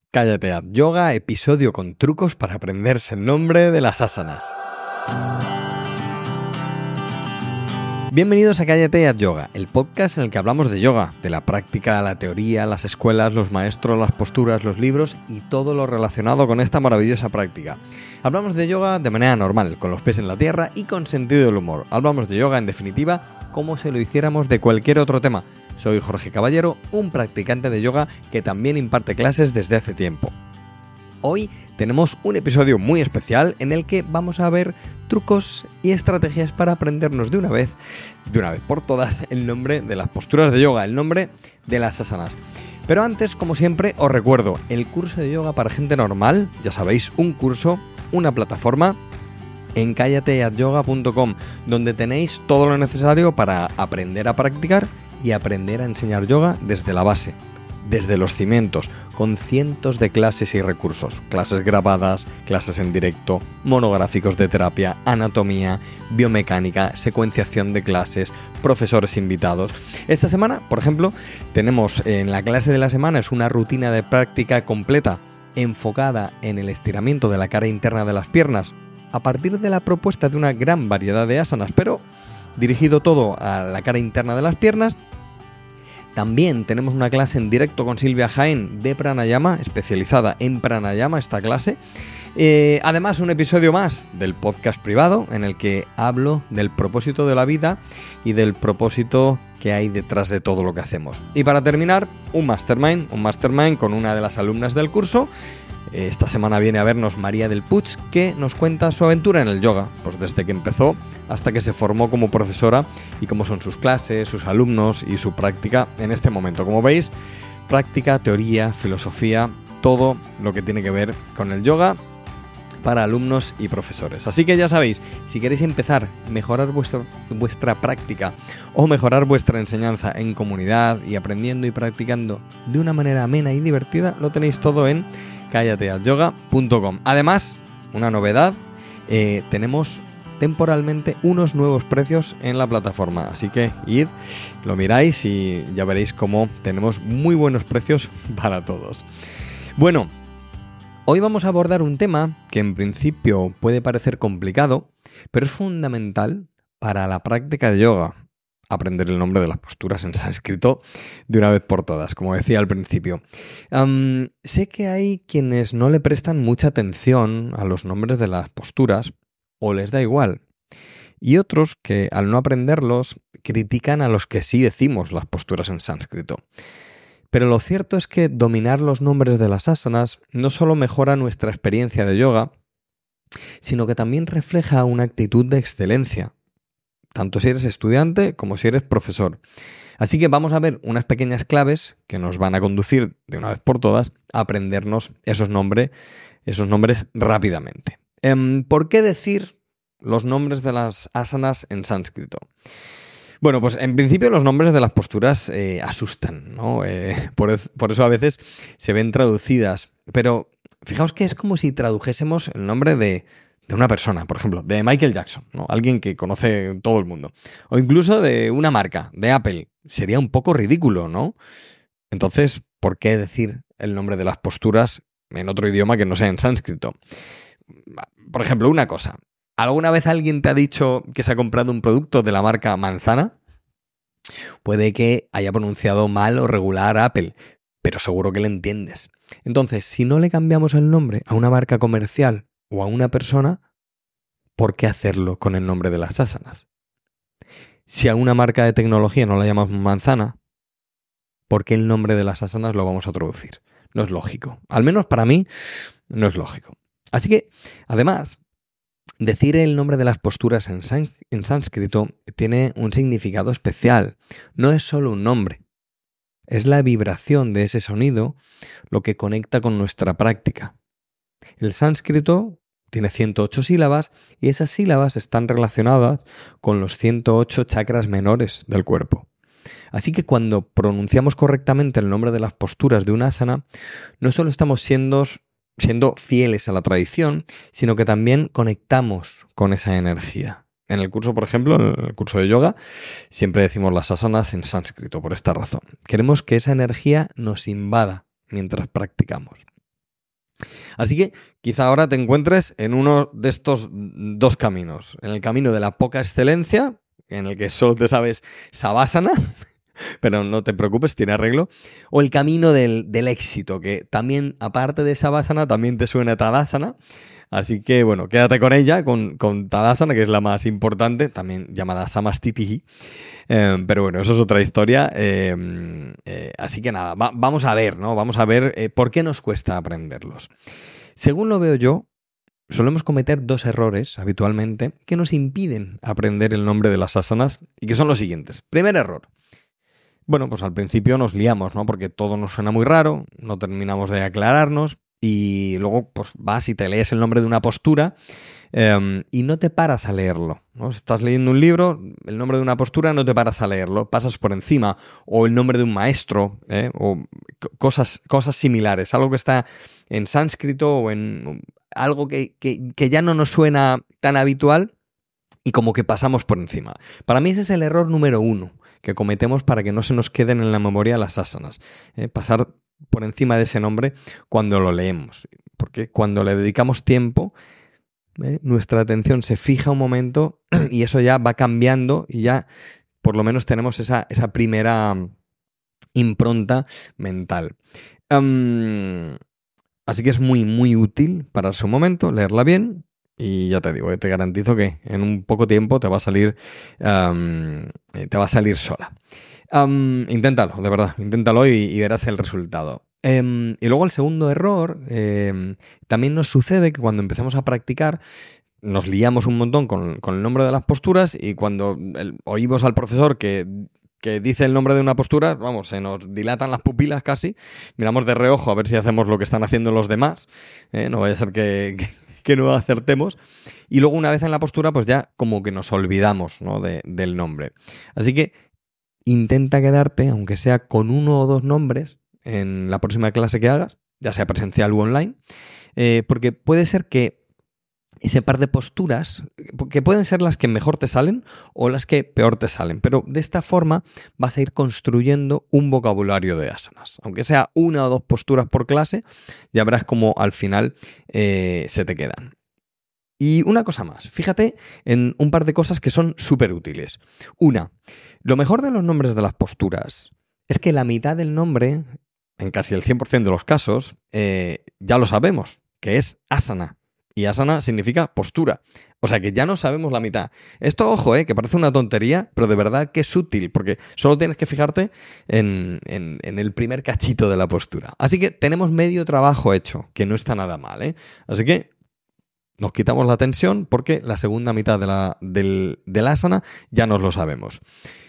Cállate Haz Yoga, episodio con trucos para aprenderse el nombre de las asanas. Bienvenidos a Cállate Haz Yoga, el podcast en el que hablamos de yoga, de la práctica, la teoría, las escuelas, los maestros, las posturas, los libros y todo lo relacionado con esta maravillosa práctica. Hablamos de yoga de manera normal, con los pies en la tierra y con sentido del humor. Hablamos de yoga, en definitiva, como si lo hiciéramos de cualquier otro tema. Soy Jorge Caballero, un practicante de yoga que también imparte clases desde hace tiempo. Hoy tenemos un episodio muy especial en el que vamos a ver trucos y estrategias para aprendernos de una vez por todas, el nombre de las posturas de yoga, el nombre de las asanas. Pero antes, como siempre, os recuerdo el curso de yoga para gente normal, ya sabéis, un curso, una plataforma en callateazyoga.com, donde tenéis todo lo necesario para aprender a practicar y aprender a enseñar yoga desde la base, desde los cimientos, con cientos de clases y recursos, clases grabadas, clases en directo, monográficos de terapia, anatomía, biomecánica, secuenciación de clases, profesores invitados. Esta semana, por ejemplo, tenemos en la clase de la semana, es una rutina de práctica completa enfocada en el estiramiento de la cara interna de las piernas, a partir de la propuesta de una gran variedad de asanas, pero dirigido todo a la cara interna de las piernas. También tenemos una clase en directo con Silvia Jaén de Pranayama, especializada en Pranayama esta clase. Además, un episodio más del podcast privado en el que hablo del propósito de la vida y del propósito que hay detrás de todo lo que hacemos. Y para terminar, un mastermind con una de las alumnas del curso. Esta semana viene a vernos María del Puig, que nos cuenta su aventura en el yoga, pues desde que empezó hasta que se formó como profesora y cómo son sus clases, sus alumnos y su práctica en este momento. Como veis, práctica, teoría, filosofía, todo lo que tiene que ver con el yoga para alumnos y profesores. Así que ya sabéis, si queréis empezar a mejorar vuestra práctica o mejorar vuestra enseñanza en comunidad y aprendiendo y practicando de una manera amena y divertida, lo tenéis todo en callateazyoga.com. Además, una novedad, tenemos temporalmente unos nuevos precios en la plataforma, así que id, lo miráis y ya veréis cómo tenemos muy buenos precios para todos. Bueno, hoy vamos a abordar un tema que en principio puede parecer complicado, pero es fundamental para la práctica de yoga. Aprender el nombre de las posturas en sánscrito de una vez por todas, como decía al principio. Sé que hay quienes no le prestan mucha atención a los nombres de las posturas o les da igual, y otros que al no aprenderlos critican a los que sí decimos las posturas en sánscrito. Pero lo cierto es que dominar los nombres de las asanas no solo mejora nuestra experiencia de yoga, sino que también refleja una actitud de excelencia, tanto si eres estudiante como si eres profesor. Así que vamos a ver unas pequeñas claves que nos van a conducir de una vez por todas a aprendernos esos nombres rápidamente. ¿Por qué decir los nombres de las asanas en sánscrito? Bueno, pues en principio los nombres de las posturas asustan, ¿no? Por eso a veces se ven traducidas. Pero fijaos que es como si tradujésemos el nombre de una persona, por ejemplo, de Michael Jackson, ¿no? Alguien que conoce todo el mundo. O incluso de una marca, de Apple. Sería un poco ridículo, ¿no? Entonces, ¿por qué decir el nombre de las posturas en otro idioma que no sea en sánscrito? Por ejemplo, una cosa. ¿Alguna vez alguien te ha dicho que se ha comprado un producto de la marca manzana? Puede que haya pronunciado mal o regular a Apple, pero seguro que le entiendes. Entonces, si no le cambiamos el nombre a una marca comercial o a una persona, ¿por qué hacerlo con el nombre de las asanas? Si a una marca de tecnología no la llamamos manzana, ¿por qué el nombre de las asanas lo vamos a traducir? No es lógico. Al menos para mí, no es lógico. Así que, además, decir el nombre de las posturas en sánscrito tiene un significado especial. No es solo un nombre. Es la vibración de ese sonido lo que conecta con nuestra práctica. El sánscrito tiene 108 sílabas y esas sílabas están relacionadas con los 108 chakras menores del cuerpo. Así que cuando pronunciamos correctamente el nombre de las posturas de una asana, no solo estamos siendo fieles a la tradición, sino que también conectamos con esa energía. En el curso, por ejemplo, en el curso de yoga, siempre decimos las asanas en sánscrito por esta razón. Queremos que esa energía nos invada mientras practicamos. Así que quizá ahora te encuentres en uno de estos dos caminos. En el camino de la poca excelencia, en el que solo te sabes Savasana, pero no te preocupes, tiene arreglo. O el camino del éxito, que también, aparte de Savasana, también te suena Tadasana. Así que, bueno, quédate con ella, con Tadasana, que es la más importante, también llamada Samastitihi. Pero bueno, eso es otra historia. Así que nada, vamos a ver, ¿no? Vamos a ver por qué nos cuesta aprenderlos. Según lo veo yo, solemos cometer dos errores habitualmente que nos impiden aprender el nombre de las asanas y que son los siguientes. Primer error. Bueno, pues al principio nos liamos, ¿no? Porque todo nos suena muy raro, no terminamos de aclararnos y luego pues vas y te lees el nombre de una postura y no te paras a leerlo, ¿no? Si estás leyendo un libro, el nombre de una postura no te paras a leerlo, pasas por encima, o el nombre de un maestro, o cosas similares, algo que está en sánscrito o en algo que ya no nos suena tan habitual y como que pasamos por encima. Para mí ese es el error número 1 que cometemos para que no se nos queden en la memoria las asanas. Pasar por encima de ese nombre cuando lo leemos. Porque cuando le dedicamos tiempo, nuestra atención se fija un momento y eso ya va cambiando y ya por lo menos tenemos esa primera impronta mental. Así que es muy, muy útil pararse un momento, leerla bien. Y ya te digo, te garantizo que en un poco tiempo te va a salir sola. Inténtalo, de verdad, inténtalo y verás el resultado. Y luego el segundo error, también nos sucede que cuando empezamos a practicar nos liamos un montón con el nombre de las posturas y cuando oímos al profesor que dice el nombre de una postura, vamos, se nos dilatan las pupilas casi, miramos de reojo a ver si hacemos lo que están haciendo los demás, no vaya a ser que no acertemos, y luego una vez en la postura pues ya como que nos olvidamos, ¿no? del nombre. Así que intenta quedarte, aunque sea con 1 o 2 nombres en la próxima clase que hagas, ya sea presencial u online, porque puede ser que ese par de posturas, que pueden ser las que mejor te salen o las que peor te salen, pero de esta forma vas a ir construyendo un vocabulario de asanas. Aunque sea 1 o 2 posturas por clase, ya verás cómo al final se te quedan. Y una cosa más, fíjate en un par de cosas que son súper útiles. Una, lo mejor de los nombres de las posturas es que la mitad del nombre, en casi el 100% de los casos, ya lo sabemos, que es asana. Y asana significa postura. O sea que ya no sabemos la mitad. Esto, ojo, que parece una tontería, pero de verdad que es útil, porque solo tienes que fijarte en el primer cachito de la postura. Así que tenemos medio trabajo hecho, que no está nada mal, Así que nos quitamos la tensión porque la segunda mitad del asana ya nos lo sabemos.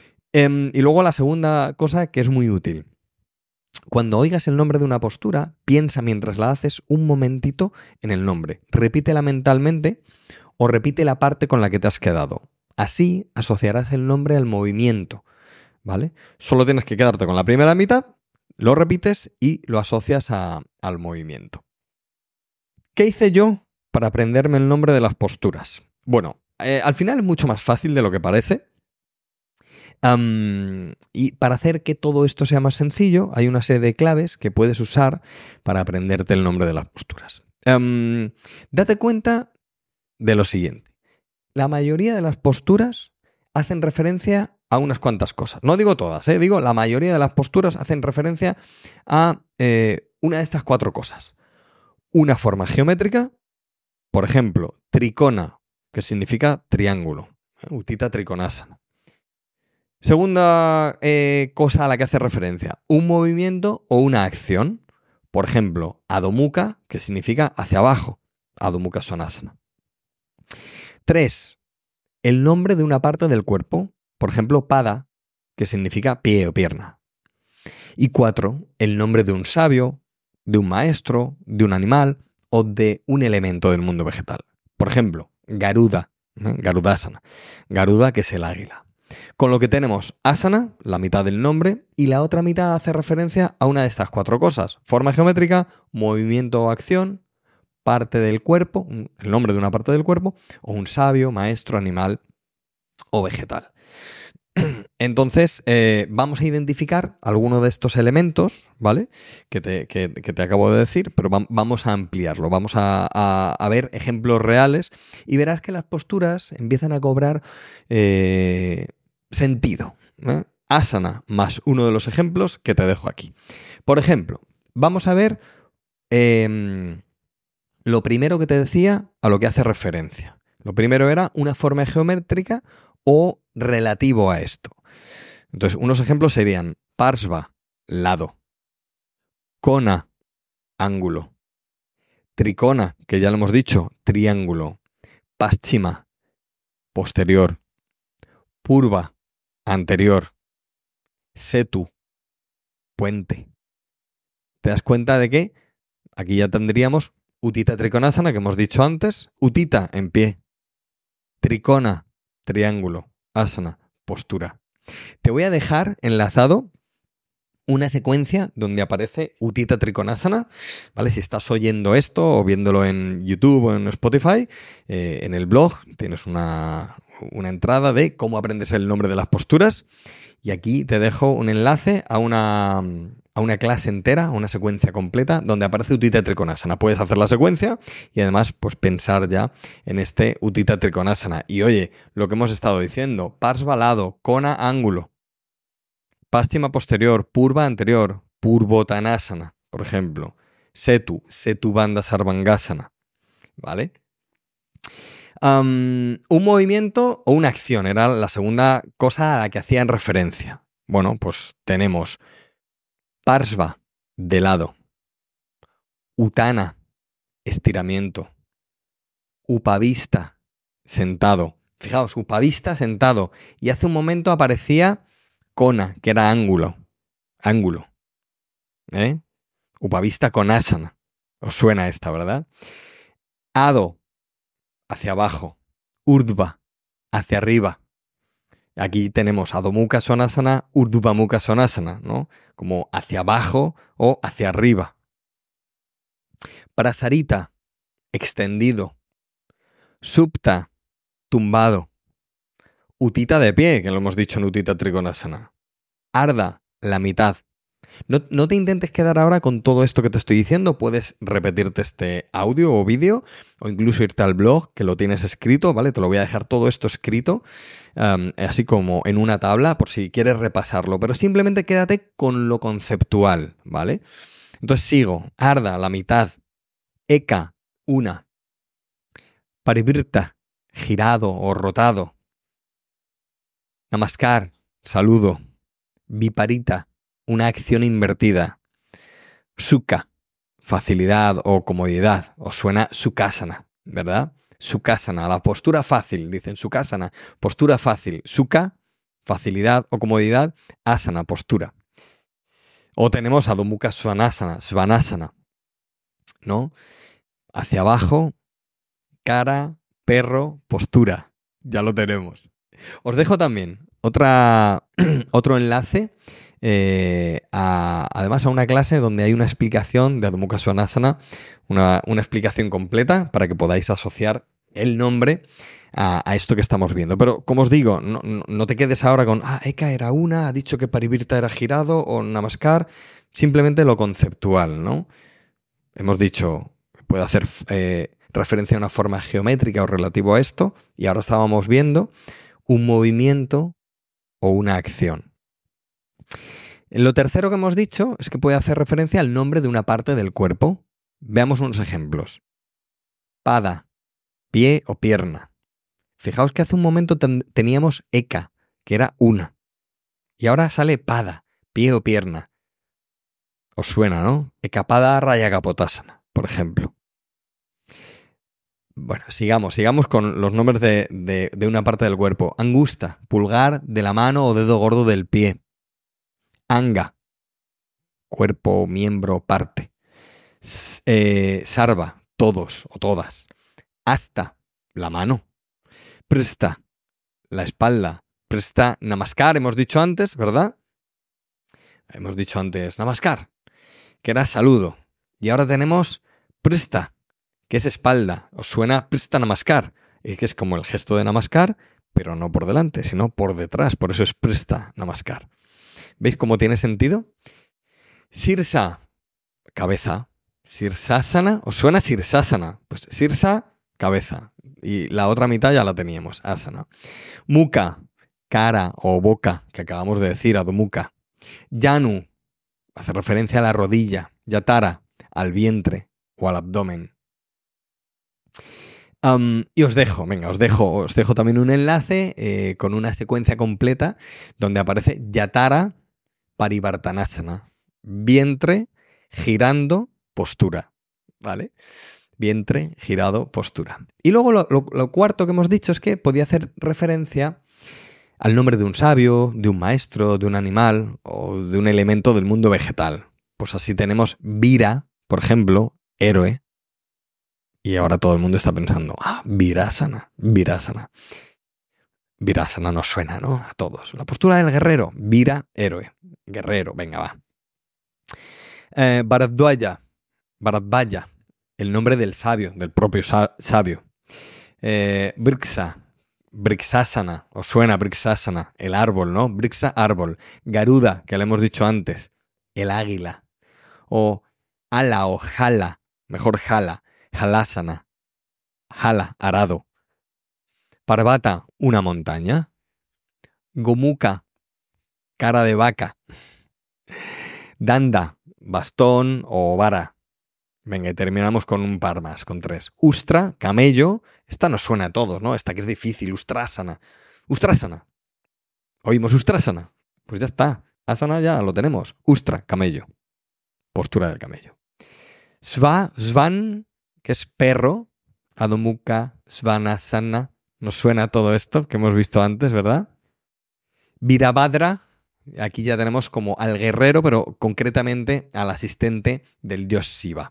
Y luego la segunda cosa que es muy útil. Cuando oigas el nombre de una postura, piensa mientras la haces un momentito en el nombre. Repítela mentalmente o repite la parte con la que te has quedado. Así asociarás el nombre al movimiento, ¿vale? Solo tienes que quedarte con la primera mitad, lo repites y lo asocias al movimiento. ¿Qué hice yo para aprenderme el nombre de las posturas? Bueno, al final es mucho más fácil de lo que parece. Y para hacer que todo esto sea más sencillo, hay una serie de claves que puedes usar para aprenderte el nombre de las posturas. Date cuenta de lo siguiente. La mayoría de las posturas hacen referencia a unas cuantas cosas. No digo todas, digo la mayoría de las posturas hacen referencia a una de estas 4 cosas. Una forma geométrica, por ejemplo, trikona, que significa triángulo, Utthita Trikonasana. Segunda cosa a la que hace referencia, un movimiento o una acción. Por ejemplo, Adho Mukha, que significa hacia abajo, Adho Mukha Svanasana. 3. El nombre de una parte del cuerpo, por ejemplo, Pada, que significa pie o pierna. Y 4. El nombre de un sabio, de un maestro, de un animal o de un elemento del mundo vegetal. Por ejemplo, Garuda, Garudasana. Garuda, que es el águila. Con lo que tenemos asana, la mitad del nombre, y la otra mitad hace referencia a una de estas 4 cosas. Forma geométrica, movimiento o acción, parte del cuerpo, el nombre de una parte del cuerpo, o un sabio, maestro, animal o vegetal. Entonces, vamos a identificar alguno de estos elementos, ¿vale? Que te acabo de decir, pero vamos a ampliarlo, vamos a ver ejemplos reales y verás que las posturas empiezan a cobrar sentido. Asana más uno de los ejemplos que te dejo aquí. Por ejemplo, vamos a ver lo primero que te decía a lo que hace referencia. Lo primero era una forma geométrica o relativo a esto. Entonces, unos ejemplos serían parsva, lado, kona, ángulo, tricona, que ya lo hemos dicho, triángulo, paschima, posterior, purva, anterior, setu, puente. ¿Te das cuenta de que aquí ya tendríamos utita trikonasana, que hemos dicho antes, utita en pie, tricona, triángulo, asana, postura. Te voy a dejar enlazado una secuencia donde aparece Utita Trikonasana, ¿vale? Si estás oyendo esto o viéndolo en YouTube o en Spotify, en el blog tienes una entrada de cómo aprendes el nombre de las posturas y aquí te dejo un enlace a una clase entera, una secuencia completa donde aparece Utita Trikonasana. Puedes hacer la secuencia y además pues pensar ya en este Utita Trikonasana. Y oye, lo que hemos estado diciendo, parsva lado, kona ángulo, paschima posterior, purva anterior, purvottanasana, por ejemplo, setu bandha sarvangasana, ¿vale? Un movimiento o una acción era la segunda cosa a la que hacían referencia. Bueno, pues tenemos parsva, de lado, uttana, estiramiento, upavista, sentado. Fijaos, upavista, sentado. Y hace un momento aparecía kona, que era ángulo. Upavista konasana. Os suena esta, ¿verdad? Ado, hacia abajo. Urdhva, hacia arriba. Aquí tenemos Adho Mukha Svanasana, Urdhva Mukha Svanasana, ¿no? Como hacia abajo o hacia arriba. Prasarita, extendido. Supta, tumbado. Utita de pie, que lo hemos dicho en Utita Trikonasana. Ardha, la mitad. No te intentes quedar ahora con todo esto que te estoy diciendo. Puedes repetirte este audio o vídeo o incluso irte al blog que lo tienes escrito, ¿vale? Te lo voy a dejar todo esto escrito, así como en una tabla por si quieres repasarlo. Pero simplemente quédate con lo conceptual, ¿vale? Entonces sigo. Ardha, la mitad. Eka, una. Parivirta, girado o rotado. Namaskar, saludo. Viparita, una acción invertida. Sukha, facilidad o comodidad. Os suena Sukhasana, ¿verdad? Sukhasana, la postura fácil, dicen Sukhasana, postura fácil. Sukha, facilidad o comodidad. Asana, postura. O tenemos Adho Mukha Svanasana, ¿no? Hacia abajo, cara, perro, postura. Ya lo tenemos. Os dejo también otro enlace, además a una clase donde hay una explicación de Adho Mukha Svanasana, una explicación completa para que podáis asociar el nombre a esto que estamos viendo. Pero como os digo, no te quedes ahora con Eka era una, ha dicho que Parivirta era girado o Namaskar, simplemente lo conceptual, ¿no? Hemos dicho, puede hacer referencia a una forma geométrica o relativo a esto, y ahora estábamos viendo un movimiento o una acción. Lo tercero que hemos dicho es que puede hacer referencia al nombre de una parte del cuerpo. Veamos unos ejemplos. Pada, pie o pierna. Fijaos que hace un momento teníamos eka, que era una. Y ahora sale pada, pie o pierna. Os suena, ¿no? Ekapada Rayagapottasana, por ejemplo. Bueno, sigamos con los nombres de una parte del cuerpo. Angusta, pulgar de la mano o dedo gordo del pie. Anga, cuerpo, miembro, parte. Sarva, todos o todas. Hasta, la mano. Presta, la espalda. Presta, namaskar, hemos dicho antes, ¿verdad? Hemos dicho antes namaskar, que era saludo. Y ahora tenemos presta, que es espalda. ¿Os suena presta namaskar? Que es como el gesto de namaskar, pero no por delante, sino por detrás. Por eso es Prista Namaskar. ¿Veis cómo tiene sentido? Sirsa, cabeza. Sirsasana, ¿os suena Sirsasana? Pues Sirsa, cabeza. Y la otra mitad ya la teníamos, asana. Mukha, cara o boca, que acabamos de decir, Adho Mukha. Janu, hace referencia a la rodilla. Yatara, al vientre o al abdomen. Y os dejo también un enlace con una secuencia completa donde aparece Yatara Parivartanasana. Vientre, girando, postura. ¿Vale? Vientre, girado, postura. Y luego lo cuarto que hemos dicho es que podía hacer referencia al nombre de un sabio, de un maestro, de un animal o de un elemento del mundo vegetal. Pues así tenemos Vira, por ejemplo, héroe. Y ahora todo el mundo está pensando, Virasana. Virasana nos suena, ¿no? A todos. La postura del guerrero, Vira, héroe. Guerrero, venga, va. Bharadvaja, el nombre del sabio, del propio sabio. Brixasana, os suena Brixasana, el árbol, ¿no? Brixa, árbol. Garuda, que le hemos dicho antes, el águila. O Hala o Jala, mejor Jala, Halasana, Jala, arado. Parvata, una montaña. Gomukha, cara de vaca. Danda, bastón o vara. Venga, y terminamos con un par más, con 3. Ustra, camello. Esta nos suena a todos, ¿no? Esta que es difícil, Ustrasana. Ustrasana. ¿Oímos Ustrasana? Pues ya está. Asana ya lo tenemos. Ustra, camello. Postura del camello. Svan, que es perro. Adho Mukha, Svanasana. Nos suena todo esto que hemos visto antes, ¿verdad? Virabhadra. Aquí ya tenemos como al guerrero, pero concretamente al asistente del dios Shiva.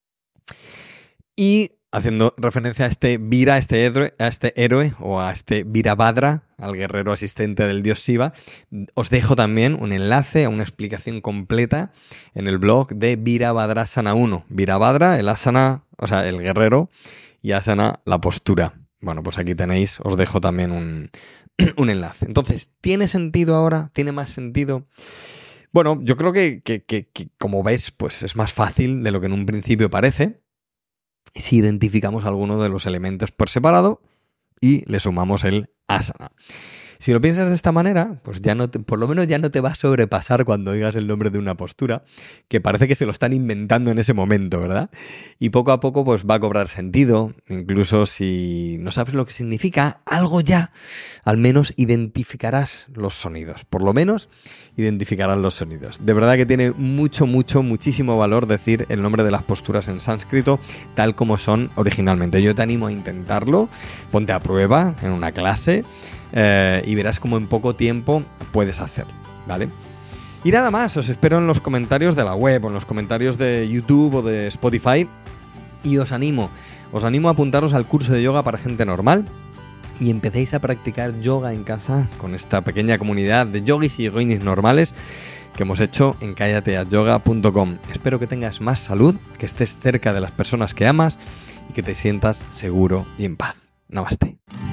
Y haciendo referencia a este Vira, a este héroe, o a este Virabhadra, al guerrero asistente del dios Shiva, os dejo también un enlace a una explicación completa en el blog de Virabhadrasana 1. Virabhadra, el asana, o sea, el guerrero, y asana, la postura. Bueno, pues aquí tenéis, os dejo también un enlace. Entonces, ¿tiene sentido ahora? ¿Tiene más sentido? Bueno, yo creo que como ves, pues es más fácil de lo que en un principio parece si identificamos alguno de los elementos por separado y le sumamos el asana. Si lo piensas de esta manera, pues por lo menos ya no te va a sobrepasar cuando digas el nombre de una postura, que parece que se lo están inventando en ese momento, ¿verdad? Y poco a poco pues va a cobrar sentido, incluso si no sabes lo que significa, algo ya, al menos identificarás los sonidos, por lo menos identificarás los sonidos. De verdad que tiene muchísimo valor decir el nombre de las posturas en sánscrito tal como son originalmente. Yo te animo a intentarlo, ponte a prueba en una clase, y verás cómo en poco tiempo puedes hacerlo, ¿vale? Y nada más, os espero en los comentarios de la web o en los comentarios de YouTube o de Spotify y os animo a apuntaros al curso de yoga para gente normal y empecéis a practicar yoga en casa con esta pequeña comunidad de yogis y yoginis normales que hemos hecho en callateayoga.com. Espero que tengas más salud, que estés cerca de las personas que amas y que te sientas seguro y en paz. Namaste.